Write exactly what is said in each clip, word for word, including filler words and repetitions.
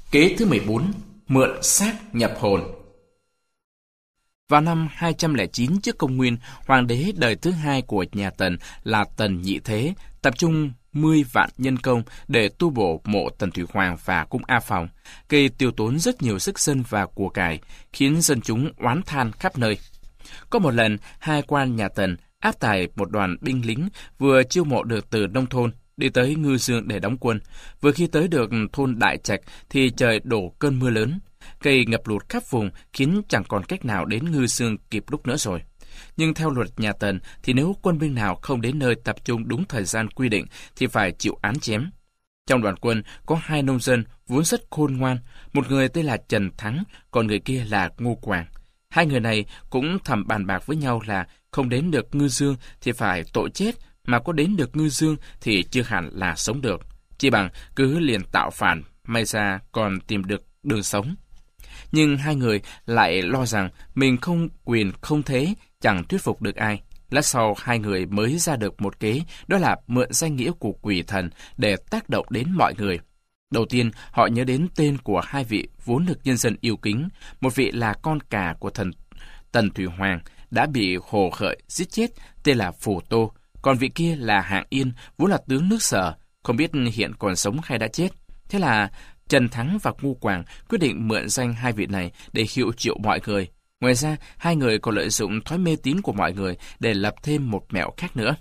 Kế thứ mười bốn. Mượn xác nhập hồn. Vào năm hai trăm lẻ chín trước công nguyên, hoàng đế đời thứ hai của nhà Tần là Tần Nhị Thế tập trung mười vạn nhân công để tu bổ mộ Tần Thủy Hoàng và cung A Phòng, gây tiêu tốn rất nhiều sức dân và của cải, khiến dân chúng oán than khắp nơi. Có một lần, hai quan nhà Tần áp tải một đoàn binh lính vừa chiêu mộ được từ nông thôn đi tới Ngư Dương để đóng quân. Vừa khi tới được thôn Đại Trạch thì trời đổ cơn mưa lớn, gây ngập lụt khắp vùng, khiến chẳng còn cách nào đến Ngư Dương kịp lúc nữa rồi. Nhưng theo luật nhà Tần thì nếu quân binh nào không đến nơi tập trung đúng thời gian quy định thì phải chịu án chém. Trong đoàn quân có hai nông dân vốn rất khôn ngoan, một người tên là Trần Thắng, còn người kia là Ngô Quảng. Hai người này cũng thầm bàn bạc với nhau là không đến được Ngư Dương thì phải tội chết, mà có đến được Ngư Dương thì chưa hẳn là sống được. Chỉ bằng cứ liền tạo phản, may ra còn tìm được đường sống. Nhưng hai người lại lo rằng mình không quyền không thế, chẳng thuyết phục được ai. Lát sau hai người mới ra được một kế, đó là mượn danh nghĩa của quỷ thần để tác động đến mọi người. Đầu tiên, họ nhớ đến tên của hai vị vốn được nhân dân yêu kính. Một vị là con cả của thần Tần Thủy Hoàng, đã bị Hồ Khởi giết chết, tên là Phù Tô. Còn vị kia là Hạng Yên, vốn là tướng nước Sở, không biết hiện còn sống hay đã chết. Thế là Trần Thắng và Ngô Quảng quyết định mượn danh hai vị này để hiệu triệu mọi người. Ngoài ra, hai người còn lợi dụng thói mê tín của mọi người để lập thêm một mẹo khác nữa.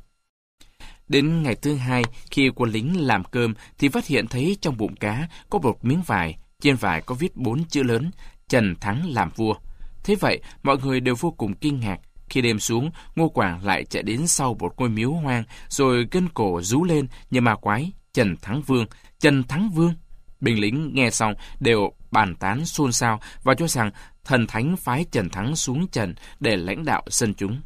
Đến ngày thứ hai, khi quân lính làm cơm thì phát hiện thấy trong bụng cá có một miếng vải, trên vải có viết bốn chữ lớn: Trần Thắng làm vua. Thế vậy, mọi người đều vô cùng kinh ngạc. Khi đêm xuống, Ngô Quảng lại chạy đến sau một ngôi miếu hoang, rồi gân cổ rú lên như ma quái: Trần Thắng Vương, Trần Thắng Vương. Binh lính nghe xong đều bàn tán xôn xao và cho rằng thần thánh phái Trần Thắng xuống trần để lãnh đạo dân chúng.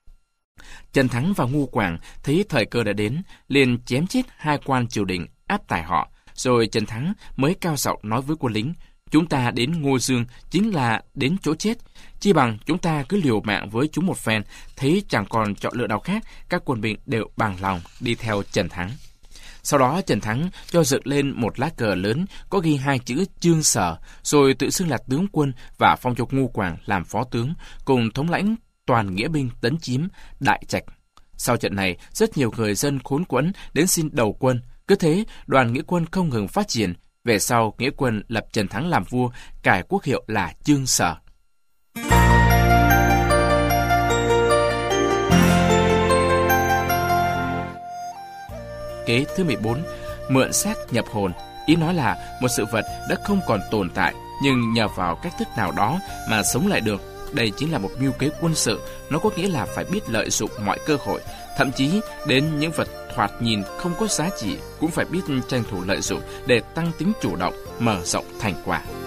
Trần Thắng và Ngô Quảng thấy thời cơ đã đến, liền chém chết hai quan triều đình áp tải họ. Rồi Trần Thắng mới cao giọng nói với quân lính: chúng ta đến Ngô Dương chính là đến chỗ chết, chi bằng chúng ta cứ liều mạng với chúng một phen. Thấy chẳng còn chọn lựa nào khác, các quân binh đều bằng lòng đi theo Trần Thắng. Sau đó Trần Thắng cho dựng lên một lá cờ lớn có ghi hai chữ Chương Sở, rồi tự xưng là tướng quân và phong cho Ngô Quảng làm phó tướng, cùng thống lãnh toàn nghĩa binh tấn chiếm Đại Trạch. Sau trận này, rất nhiều người dân khốn quẫn đến xin đầu quân. Cứ thế, đoàn nghĩa quân không ngừng phát triển. Về sau, nghĩa quân lập Trần Thắng làm vua, cải quốc hiệu là Chương Sở. Kế thứ mười bốn. Mượn xác nhập hồn. Ý nói là một sự vật đã không còn tồn tại, nhưng nhờ vào cách thức nào đó mà sống lại được. Đây chính là một mưu kế quân sự. Nó có nghĩa là phải biết lợi dụng mọi cơ hội, thậm chí đến những vật thoạt nhìn không có giá trị cũng phải biết tranh thủ lợi dụng để tăng tính chủ động, mở rộng thành quả.